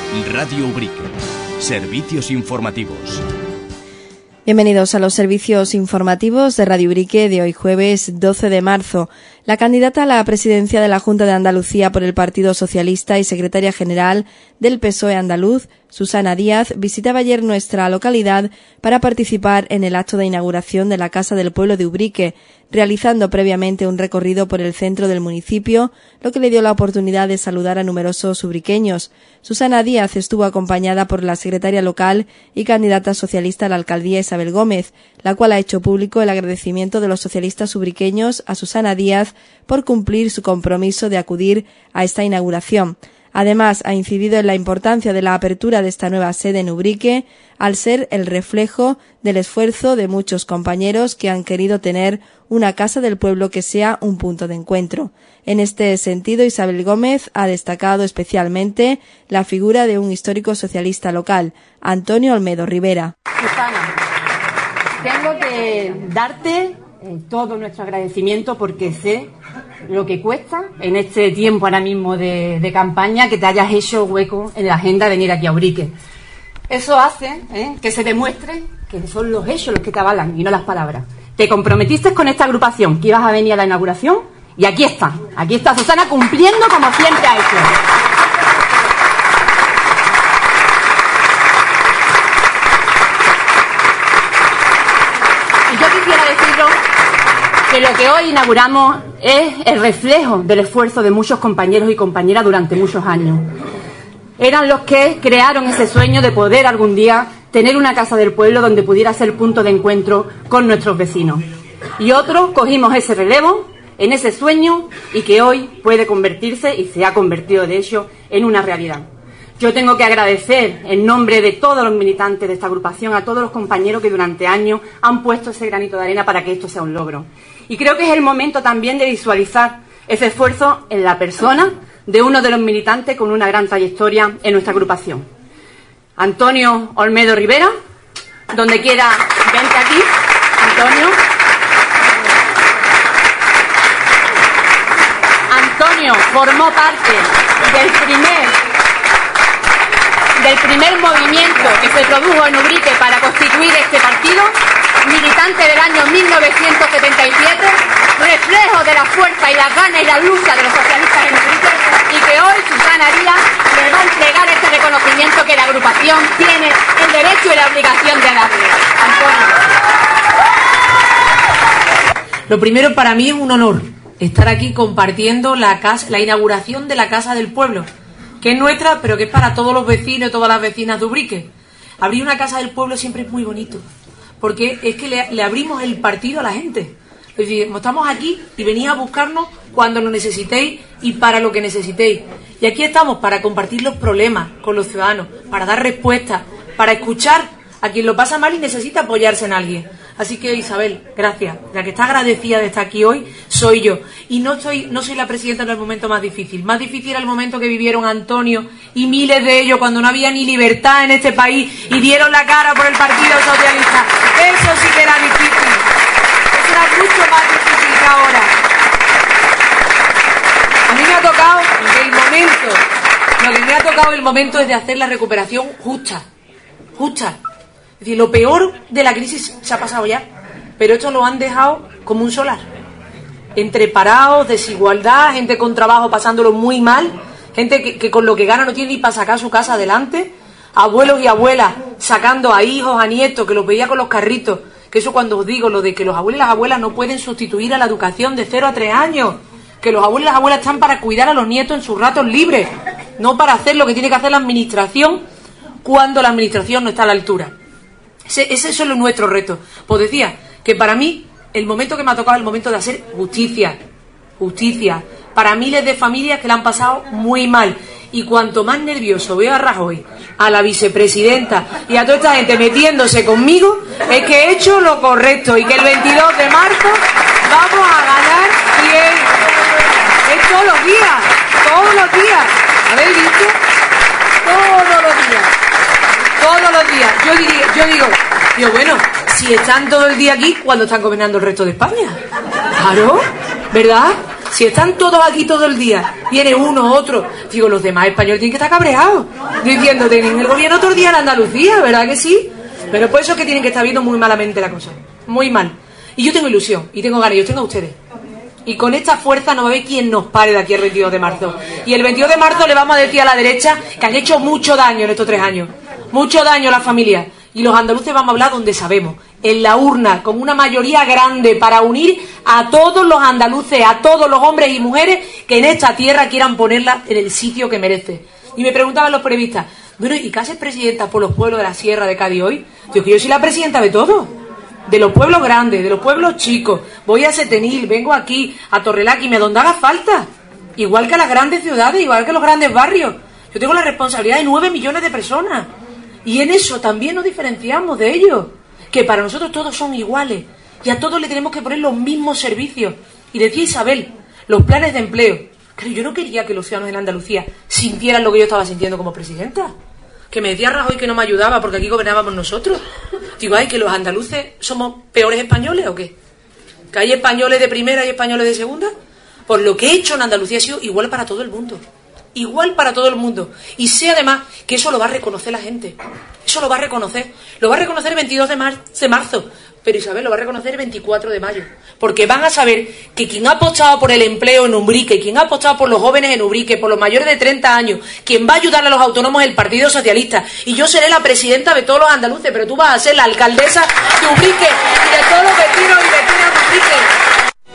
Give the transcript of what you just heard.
Radio Ubrique. Servicios informativos. Bienvenidos a los servicios informativos de Radio Ubrique de hoy jueves 12 de marzo. La candidata a la presidencia de la Junta de Andalucía por el Partido Socialista y secretaria general del PSOE andaluz, Susana Díaz, visitaba ayer nuestra localidad para participar en el acto de inauguración de la Casa del Pueblo de Ubrique, realizando previamente un recorrido por el centro del municipio, lo que le dio la oportunidad de saludar a numerosos ubriqueños. Susana Díaz estuvo acompañada por la secretaria local y candidata socialista a la alcaldía Isabel Gómez, la cual ha hecho público el agradecimiento de los socialistas ubriqueños a Susana Díaz por cumplir su compromiso de acudir a esta inauguración. Además, ha incidido en la importancia de la apertura de esta nueva sede en Ubrique, al ser el reflejo del esfuerzo de muchos compañeros que han querido tener una casa del pueblo que sea un punto de encuentro. En este sentido, Isabel Gómez ha destacado especialmente la figura de un histórico socialista local, Antonio Olmedo Rivera. Susana, tengo que darte todo nuestro agradecimiento porque sé lo que cuesta en este tiempo ahora mismo de campaña que te hayas hecho hueco en la agenda de venir aquí a Ubrique. Eso hace que se demuestre que son los hechos los que te avalan y no las palabras. Te comprometiste con esta agrupación que ibas a venir a la inauguración y aquí está Susana cumpliendo como siempre ha hecho. Y yo quisiera decirlo que lo que hoy inauguramos es el reflejo del esfuerzo de muchos compañeros y compañeras durante muchos años. Eran los que crearon ese sueño de poder algún día tener una casa del pueblo donde pudiera ser punto de encuentro con nuestros vecinos. Y otros cogimos ese relevo en ese sueño y que hoy puede convertirse, y se ha convertido de hecho, en una realidad. Yo tengo que agradecer en nombre de todos los militantes de esta agrupación a todos los compañeros que durante años han puesto ese granito de arena para que esto sea un logro. Y creo que es el momento también de visualizar ese esfuerzo en la persona de uno de los militantes con una gran trayectoria en nuestra agrupación. Antonio Olmedo Rivera, donde quiera, vente aquí, Antonio. Antonio formó parte del primer movimiento que se produjo en Ubrique para constituir este partido, militante del año 1977, reflejo de la fuerza y las ganas y la lucha de los socialistas en Ubrique, y que hoy Susana Díaz le va a entregar este reconocimiento que la agrupación tiene el derecho y la obligación de darle. Antonio. Lo primero, para mí es un honor estar aquí compartiendo la inauguración de la Casa del Pueblo, que es nuestra, pero que es para todos los vecinos y todas las vecinas de Ubrique. Abrir una Casa del Pueblo siempre es muy bonito, porque es que le abrimos el partido a la gente. Es decir, estamos aquí y venís a buscarnos cuando lo necesitéis y para lo que necesitéis. Y aquí estamos para compartir los problemas con los ciudadanos, para dar respuestas, para escuchar a quien lo pasa mal y necesita apoyarse en alguien. Así que, Isabel, gracias. La que está agradecida de estar aquí hoy soy yo. Y no soy la presidenta en el momento más difícil. Más difícil era el momento que vivieron Antonio y miles de ellos cuando no había ni libertad en este país y dieron la cara por el Partido Socialista. Eso sí que era difícil. Eso era mucho más difícil que ahora. A mí me ha tocado el momento es de hacer la recuperación justa. Es decir, lo peor de la crisis se ha pasado ya, pero esto lo han dejado como un solar. Entre parados, desigualdad, gente con trabajo pasándolo muy mal, gente que con lo que gana no tiene ni para sacar su casa adelante, abuelos y abuelas sacando a hijos, a nietos, que los veía con los carritos, que eso cuando os digo, lo de que los abuelos y las abuelas no pueden sustituir a la educación de 0 a 3 años, que los abuelos y las abuelas están para cuidar a los nietos en sus ratos libres, no para hacer lo que tiene que hacer la administración cuando la administración no está a la altura. Ese es nuestro reto. Pues decía que para mí el momento que me ha tocado es el momento de hacer justicia para miles de familias que la han pasado muy mal. Y cuanto más nervioso veo a Rajoy, a la vicepresidenta y a toda esta gente metiéndose conmigo, es que he hecho lo correcto y que el 22 de marzo vamos a ganar bien. Es todos los días. ¿Habéis visto? Todos los días. Yo digo, bueno, si están todo el día aquí, ¿cuándo están gobernando el resto de España? Claro, ¿verdad? Si están todos aquí todo el día, viene uno, otro, digo, los demás españoles tienen que estar cabreados, diciendo, tienen el gobierno otro día en Andalucía, ¿verdad que sí? Pero por eso es que tienen que estar viendo muy malamente la cosa, muy mal. Y yo tengo ilusión, y tengo ganas, y yo tengo a ustedes. Y con esta fuerza no va a haber quien nos pare de aquí al 22 de marzo. Y el 22 de marzo le vamos a decir a la derecha que han hecho mucho daño en estos 3 años. Mucho daño a las familias. Y los andaluces vamos a hablar donde sabemos. En la urna, con una mayoría grande para unir a todos los andaluces, a todos los hombres y mujeres que en esta tierra quieran ponerla en el sitio que merece. Y me preguntaban los periodistas, bueno, ¿y qué haces presidenta por los pueblos de la Sierra de Cádiz hoy? Digo, que yo soy la presidenta de todo. De los pueblos grandes, de los pueblos chicos. Voy a Setenil, vengo aquí, a Torreláquime, donde haga falta. Igual que a las grandes ciudades, igual que a los grandes barrios. Yo tengo la responsabilidad de 9 millones de personas. Y en eso también nos diferenciamos de ellos. Que para nosotros todos son iguales. Y a todos le tenemos que poner los mismos servicios. Y decía Isabel, los planes de empleo. Claro, yo no quería que los ciudadanos en Andalucía sintieran lo que yo estaba sintiendo como presidenta. Que me decía Rajoy que no me ayudaba porque aquí gobernábamos nosotros. Digo, ay, que los andaluces somos peores españoles o qué. Que hay españoles de primera y españoles de segunda. Pues lo que he hecho en Andalucía ha sido igual para todo el mundo. Igual para todo el mundo. Y sé además que eso lo va a reconocer la gente. Eso lo va a reconocer. Lo va a reconocer el 22 de marzo. Pero Isabel lo va a reconocer el 24 de mayo. Porque van a saber que quien ha apostado por el empleo en Ubrique, quien ha apostado por los jóvenes en Ubrique, por los mayores de 30 años, quien va a ayudar a los autónomos es el Partido Socialista. Y yo seré la presidenta de todos los andaluces, pero tú vas a ser la alcaldesa de Ubrique y de todos los vecinos y vecinas de Ubrique.